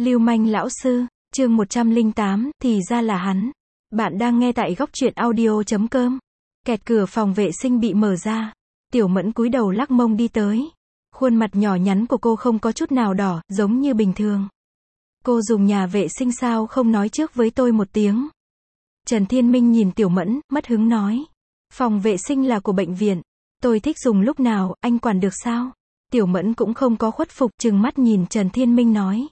Lưu manh lão sư, chương 108, thì ra là hắn. Bạn đang nghe tại góc truyện audio.com. Kẹt cửa phòng vệ sinh bị mở ra. Tiểu Mẫn cúi đầu lắc mông đi tới. Khuôn mặt nhỏ nhắn của cô không có chút nào đỏ, giống như bình thường. Cô dùng nhà vệ sinh sao không nói trước với tôi một tiếng? Trần Thiên Minh nhìn Tiểu Mẫn, mất hứng nói. Phòng vệ sinh là của bệnh viện. Tôi thích dùng lúc nào, anh quản được sao? Tiểu Mẫn cũng không có khuất phục, trừng mắt nhìn Trần Thiên Minh nói.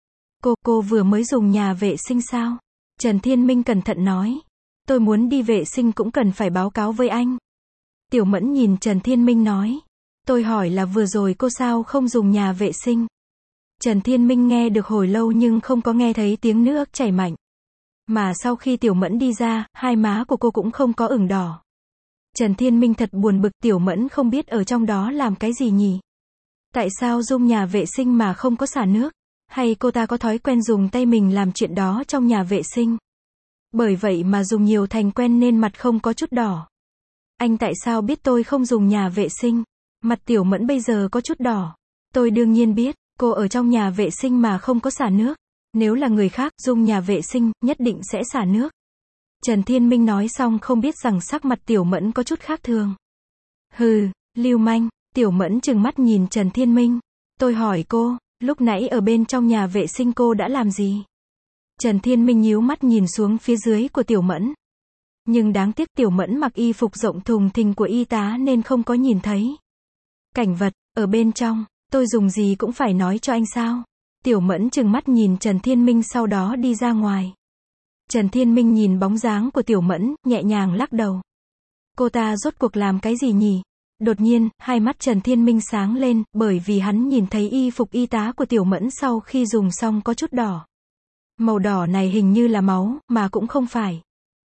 Cô vừa mới dùng nhà vệ sinh sao? Trần Thiên Minh cẩn thận nói. Tôi muốn đi vệ sinh cũng cần phải báo cáo với anh. Tiểu Mẫn nhìn Trần Thiên Minh nói. Tôi hỏi là vừa rồi cô sao không dùng nhà vệ sinh? Trần Thiên Minh nghe được hồi lâu nhưng không có nghe thấy tiếng nước chảy mạnh. Mà sau khi Tiểu Mẫn đi ra, hai má của cô cũng không có ửng đỏ. Trần Thiên Minh thật buồn bực, Tiểu Mẫn không biết ở trong đó làm cái gì nhỉ? Tại sao dùng nhà vệ sinh mà không có xả nước? Hay cô ta có thói quen dùng tay mình làm chuyện đó trong nhà vệ sinh? Bởi vậy mà dùng nhiều thành quen nên mặt không có chút đỏ. Anh tại sao biết tôi không dùng nhà vệ sinh? Mặt Tiểu Mẫn bây giờ có chút đỏ. Tôi đương nhiên biết, cô ở trong nhà vệ sinh mà không có xả nước. Nếu là người khác, dùng nhà vệ sinh, nhất định sẽ xả nước. Trần Thiên Minh nói xong không biết rằng sắc mặt Tiểu Mẫn có chút khác thường. Hừ, lưu manh, Tiểu Mẫn trừng mắt nhìn Trần Thiên Minh. Tôi hỏi cô, lúc nãy ở bên trong nhà vệ sinh cô đã làm gì? Trần Thiên Minh nhíu mắt nhìn xuống phía dưới của Tiểu Mẫn. Nhưng đáng tiếc Tiểu Mẫn mặc y phục rộng thùng thình của y tá nên không có nhìn thấy. Cảnh vật, ở bên trong, tôi dùng gì cũng phải nói cho anh sao? Tiểu Mẫn trừng mắt nhìn Trần Thiên Minh sau đó đi ra ngoài. Trần Thiên Minh nhìn bóng dáng của Tiểu Mẫn, nhẹ nhàng lắc đầu. Cô ta rốt cuộc làm cái gì nhỉ? Đột nhiên, hai mắt Trần Thiên Minh sáng lên, bởi vì hắn nhìn thấy y phục y tá của Tiểu Mẫn sau khi dùng xong có chút đỏ. Màu đỏ này hình như là máu, mà cũng không phải.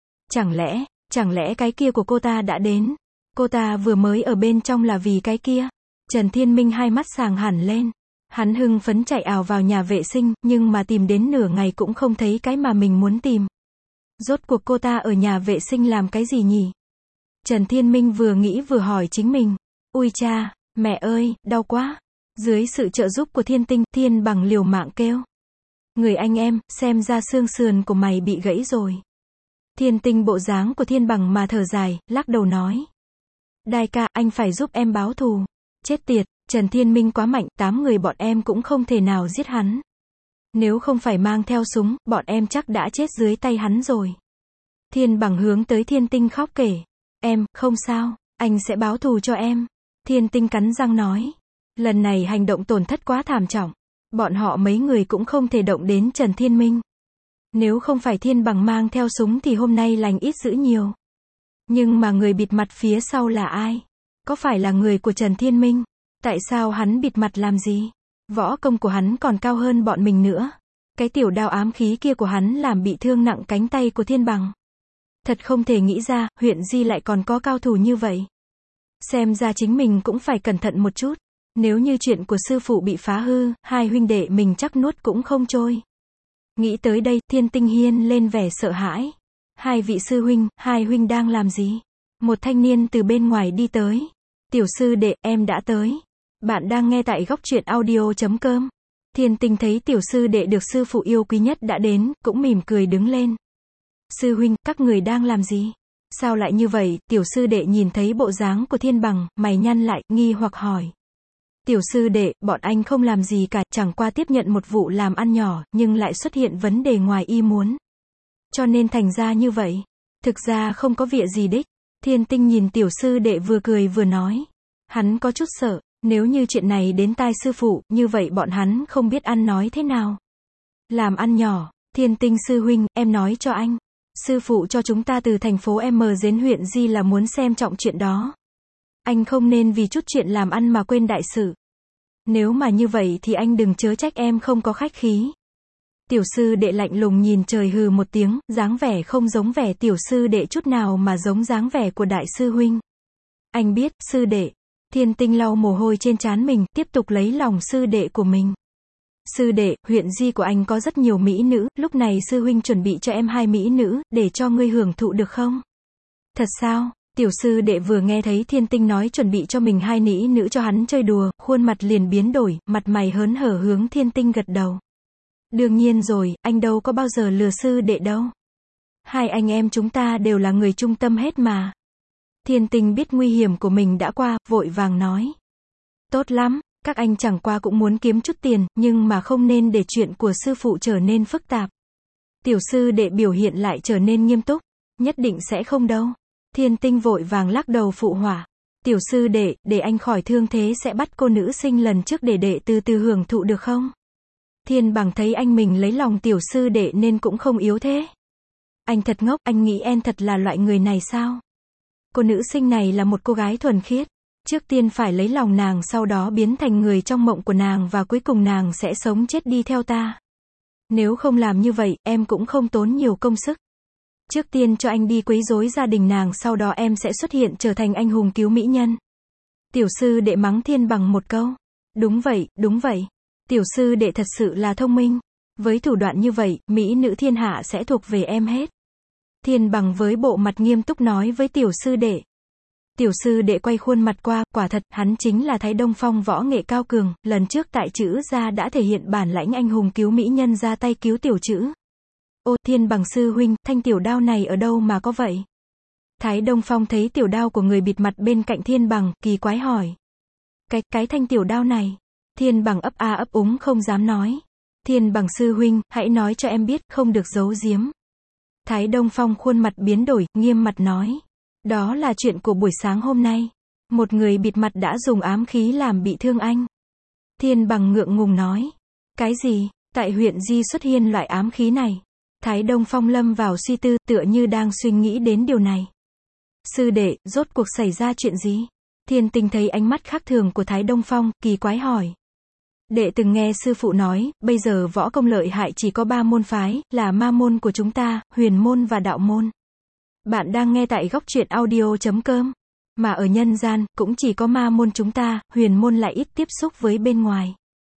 Chẳng lẽ cái kia của cô ta đã đến? Cô ta vừa mới ở bên trong là vì cái kia? Trần Thiên Minh hai mắt sáng hẳn lên. Hắn hưng phấn chạy ào vào nhà vệ sinh, nhưng mà tìm đến nửa ngày cũng không thấy cái mà mình muốn tìm. Rốt cuộc cô ta ở nhà vệ sinh làm cái gì nhỉ? Trần Thiên Minh vừa nghĩ vừa hỏi chính mình. Ui cha, mẹ ơi, đau quá. Dưới sự trợ giúp của Thiên Tinh, Thiên Bằng liều mạng kêu. Người anh em, xem ra xương sườn của mày bị gãy rồi. Thiên Tinh bộ dáng của Thiên Bằng mà thở dài, lắc đầu nói. Đại ca, anh phải giúp em báo thù. Chết tiệt, Trần Thiên Minh quá mạnh, 8 người bọn em cũng không thể nào giết hắn. Nếu không phải mang theo súng, bọn em chắc đã chết dưới tay hắn rồi. Thiên Bằng hướng tới Thiên Tinh khóc kể. Em, không sao, anh sẽ báo thù cho em. Thiên Tinh cắn răng nói. Lần này hành động tổn thất quá thảm trọng. Bọn họ mấy người cũng không thể động đến Trần Thiên Minh. Nếu không phải Thiên Bằng mang theo súng thì hôm nay lành ít dữ nhiều. Nhưng mà người bịt mặt phía sau là ai? Có phải là người của Trần Thiên Minh? Tại sao hắn bịt mặt làm gì? Võ công của hắn còn cao hơn bọn mình nữa. Cái tiểu đao ám khí kia của hắn làm bị thương nặng cánh tay của Thiên Bằng. Thật không thể nghĩ ra, huyện Di lại còn có cao thủ như vậy. Xem ra chính mình cũng phải cẩn thận một chút. Nếu như chuyện của sư phụ bị phá hư, hai huynh đệ mình chắc nuốt cũng không trôi. Nghĩ tới đây, Thiên Tinh hiên lên vẻ sợ hãi. Hai vị sư huynh, hai huynh đang làm gì? Một thanh niên từ bên ngoài đi tới. Tiểu sư đệ, em đã tới. Bạn đang nghe tại góc truyện audio.com. Thiên Tinh thấy tiểu sư đệ được sư phụ yêu quý nhất đã đến, cũng mỉm cười đứng lên. Sư huynh, các người đang làm gì? Sao lại như vậy? Tiểu sư đệ nhìn thấy bộ dáng của Thiên Bằng, mày nhăn lại, nghi hoặc hỏi. Tiểu sư đệ, bọn anh không làm gì cả, chẳng qua tiếp nhận một vụ làm ăn nhỏ, nhưng lại xuất hiện vấn đề ngoài ý muốn. Cho nên thành ra như vậy. Thực ra không có việc gì đích. Thiên Tinh nhìn tiểu sư đệ vừa cười vừa nói. Hắn có chút sợ, nếu như chuyện này đến tai sư phụ, như vậy bọn hắn không biết ăn nói thế nào. Làm ăn nhỏ, Thiên Tinh sư huynh, em nói cho anh. Sư phụ cho chúng ta từ thành phố M đến huyện Di là muốn xem trọng chuyện đó. Anh không nên vì chút chuyện làm ăn mà quên đại sự. Nếu mà như vậy thì anh đừng chớ trách em không có khách khí. Tiểu sư đệ lạnh lùng nhìn trời hừ một tiếng, dáng vẻ không giống vẻ tiểu sư đệ chút nào mà giống dáng vẻ của đại sư huynh. Anh biết, sư đệ. Thiên Tinh lau mồ hôi trên trán mình, tiếp tục lấy lòng sư đệ của mình. Sư đệ, huyện Di của anh có rất nhiều mỹ nữ, lúc này sư huynh chuẩn bị cho em 2 mỹ nữ, để cho ngươi hưởng thụ được không? Thật sao? Tiểu sư đệ vừa nghe thấy Thiên Tinh nói chuẩn bị cho mình 2 mỹ nữ cho hắn chơi đùa, khuôn mặt liền biến đổi, mặt mày hớn hở hướng Thiên Tinh gật đầu. Đương nhiên rồi, anh đâu có bao giờ lừa sư đệ đâu. Hai anh em chúng ta đều là người trung tâm hết mà. Thiên Tinh biết nguy hiểm của mình đã qua, vội vàng nói. Tốt lắm, các anh chẳng qua cũng muốn kiếm chút tiền, nhưng mà không nên để chuyện của sư phụ trở nên phức tạp. Tiểu sư đệ biểu hiện lại trở nên nghiêm túc. Nhất định sẽ không đâu. Thiên Tinh vội vàng lắc đầu phụ họa. Tiểu sư đệ, để anh khỏi thương thế sẽ bắt cô nữ sinh lần trước để đệ từ từ hưởng thụ được không? Thiên Bằng thấy anh mình lấy lòng tiểu sư đệ nên cũng không yếu thế. Anh thật ngốc, anh nghĩ em thật là loại người này sao? Cô nữ sinh này là một cô gái thuần khiết. Trước tiên phải lấy lòng nàng, sau đó biến thành người trong mộng của nàng và cuối cùng nàng sẽ sống chết đi theo ta. Nếu không làm như vậy, em cũng không tốn nhiều công sức. Trước tiên cho anh đi quấy rối gia đình nàng, sau đó em sẽ xuất hiện trở thành anh hùng cứu mỹ nhân. Tiểu sư đệ mắng Thiên Bằng một câu. Đúng vậy, đúng vậy. Tiểu sư đệ thật sự là thông minh. Với thủ đoạn như vậy, mỹ nữ thiên hạ sẽ thuộc về em hết. Thiên Bằng với bộ mặt nghiêm túc nói với tiểu sư đệ. Tiểu sư đệ quay khuôn mặt qua, quả thật, hắn chính là Thái Đông Phong võ nghệ cao cường, lần trước tại Trữ gia đã thể hiện bản lãnh anh hùng cứu mỹ nhân ra tay cứu tiểu Trữ. Ô, Thiên Bằng sư huynh, thanh tiểu đao này ở đâu mà có vậy? Thái Đông Phong thấy tiểu đao của người bịt mặt bên cạnh Thiên Bằng, kỳ quái hỏi. Cái thanh tiểu đao này. Thiên Bằng ấp a ấp úng không dám nói. Thiên Bằng sư huynh, hãy nói cho em biết, không được giấu giếm. Thái Đông Phong khuôn mặt biến đổi, nghiêm mặt nói. Đó là chuyện của buổi sáng hôm nay. Một người bịt mặt đã dùng ám khí làm bị thương anh. Thiên Bằng ngượng ngùng nói. Cái gì? Tại huyện Di xuất hiện loại ám khí này. Thái Đông Phong lâm vào suy tư, tựa như đang suy nghĩ đến điều này. Sư đệ, rốt cuộc xảy ra chuyện gì? Thiên Tinh thấy ánh mắt khác thường của Thái Đông Phong, kỳ quái hỏi. Đệ từng nghe sư phụ nói, bây giờ võ công lợi hại chỉ có 3 môn phái, là ma môn của chúng ta, huyền môn và đạo môn. Bạn đang nghe tại góc truyện audio.com. Mà ở nhân gian, cũng chỉ có ma môn chúng ta, huyền môn lại ít tiếp xúc với bên ngoài.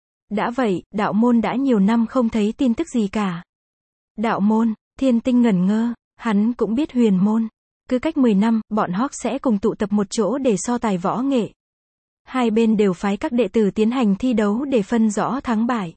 Đã vậy, đạo môn đã nhiều năm không thấy tin tức gì cả. Đạo môn, Thiên Tinh ngẩn ngơ, hắn cũng biết huyền môn. Cứ cách 10 năm, bọn Hawk sẽ cùng tụ tập một chỗ để so tài võ nghệ. Hai bên đều phái các đệ tử tiến hành thi đấu để phân rõ thắng bại.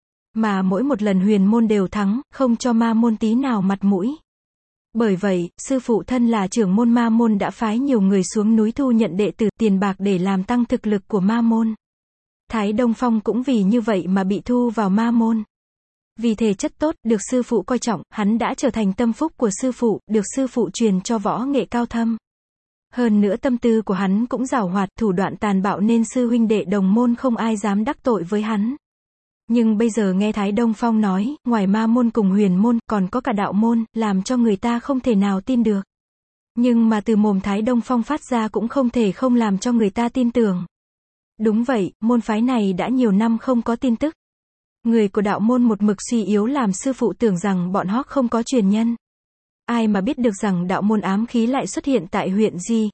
Mà mỗi một lần huyền môn đều thắng, không cho ma môn tí nào mặt mũi. Bởi vậy, sư phụ thân là trưởng môn ma môn đã phái nhiều người xuống núi thu nhận đệ tử, tiền bạc để làm tăng thực lực của ma môn. Thái Đông Phong cũng vì như vậy mà bị thu vào ma môn. Vì thể chất tốt, được sư phụ coi trọng, hắn đã trở thành tâm phúc của sư phụ, được sư phụ truyền cho võ nghệ cao thâm. Hơn nữa tâm tư của hắn cũng giàu hoạt, thủ đoạn tàn bạo nên sư huynh đệ đồng môn không ai dám đắc tội với hắn. Nhưng bây giờ nghe Thái Đông Phong nói, ngoài ma môn cùng huyền môn, còn có cả đạo môn, làm cho người ta không thể nào tin được. Nhưng mà từ mồm Thái Đông Phong phát ra cũng không thể không làm cho người ta tin tưởng. Đúng vậy, môn phái này đã nhiều năm không có tin tức. Người của đạo môn một mực suy yếu làm sư phụ tưởng rằng bọn Hawk không có truyền nhân. Ai mà biết được rằng đạo môn ám khí lại xuất hiện tại huyện Di,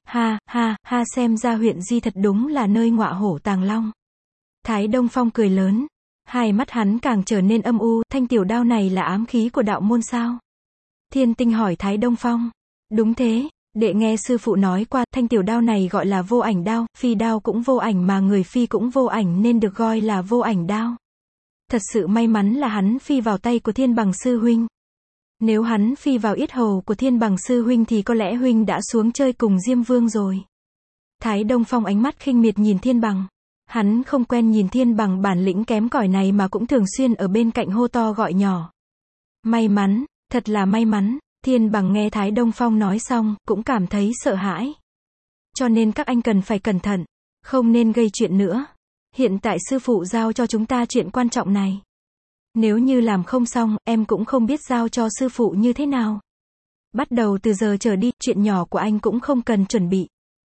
ha, xem ra huyện Di thật đúng là nơi ngọa hổ tàng long. Thái Đông Phong cười lớn. Hai mắt hắn càng trở nên âm u, thanh tiểu đao này là ám khí của đạo môn sao? Thiên Tinh hỏi Thái Đông Phong. Đúng thế, đệ nghe sư phụ nói qua, thanh tiểu đao này gọi là vô ảnh đao, phi đao cũng vô ảnh mà người phi cũng vô ảnh nên được gọi là vô ảnh đao. Thật sự may mắn là hắn phi vào tay của Thiên Bằng sư huynh. Nếu hắn phi vào yết hầu của Thiên Bằng sư huynh thì có lẽ huynh đã xuống chơi cùng Diêm Vương rồi. Thái Đông Phong ánh mắt khinh miệt nhìn Thiên Bằng. Hắn không quen nhìn Thiên Bằng bản lĩnh kém cỏi này mà cũng thường xuyên ở bên cạnh hô to gọi nhỏ. May mắn, thật là may mắn. Thiên Bằng nghe Thái Đông Phong nói xong, cũng cảm thấy sợ hãi. Cho nên các anh cần phải cẩn thận, không nên gây chuyện nữa. Hiện tại sư phụ giao cho chúng ta chuyện quan trọng này. Nếu như làm không xong, em cũng không biết giao cho sư phụ như thế nào. Bắt đầu từ giờ trở đi, chuyện nhỏ của anh cũng không cần chuẩn bị.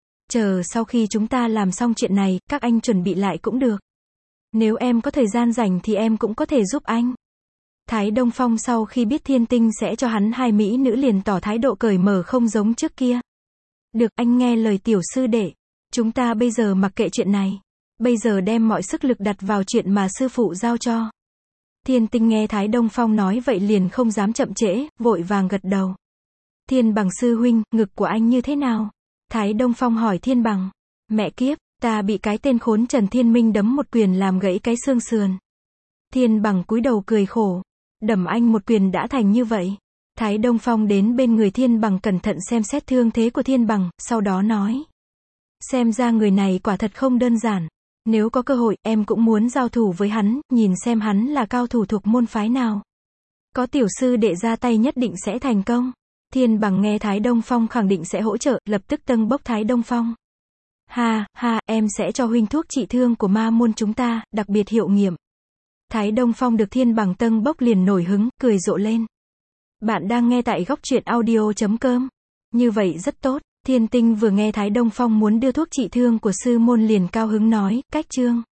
Chờ sau khi chúng ta làm xong chuyện này, các anh chuẩn bị lại cũng được. Nếu em có thời gian rảnh thì em cũng có thể giúp anh. Thái Đông Phong sau khi biết Thiên Tinh sẽ cho hắn hai mỹ nữ liền tỏ thái độ cởi mở không giống trước kia. Được, anh nghe lời tiểu sư đệ. Chúng ta bây giờ mặc kệ chuyện này. Bây giờ đem mọi sức lực đặt vào chuyện mà sư phụ giao cho. Thiên Tinh nghe Thái Đông Phong nói vậy liền không dám chậm trễ, vội vàng gật đầu. Thiên Bằng sư huynh, ngực của anh như thế nào? Thái Đông Phong hỏi Thiên Bằng. Mẹ kiếp, ta bị cái tên khốn Trần Thiên Minh đấm một quyền làm gãy cái xương sườn. Thiên Bằng cúi đầu cười khổ. Đầm anh một quyền đã thành như vậy. Thái Đông Phong đến bên người Thiên Bằng cẩn thận xem xét thương thế của Thiên Bằng, sau đó nói. Xem ra người này quả thật không đơn giản. Nếu có cơ hội, em cũng muốn giao thủ với hắn, nhìn xem hắn là cao thủ thuộc môn phái nào. Có tiểu sư đệ ra tay nhất định sẽ thành công. Thiên Bằng nghe Thái Đông Phong khẳng định sẽ hỗ trợ, lập tức tâng bốc Thái Đông Phong. Ha, ha, em sẽ cho huynh thuốc trị thương của ma môn chúng ta, đặc biệt hiệu nghiệm. Thái Đông Phong được Thiên Bằng tâng bốc liền nổi hứng, cười rộ lên. Bạn đang nghe tại góc truyện audio.com. Như vậy rất tốt. Thiên Tinh vừa nghe Thái Đông Phong muốn đưa thuốc trị thương của sư môn liền cao hứng nói, cách chương.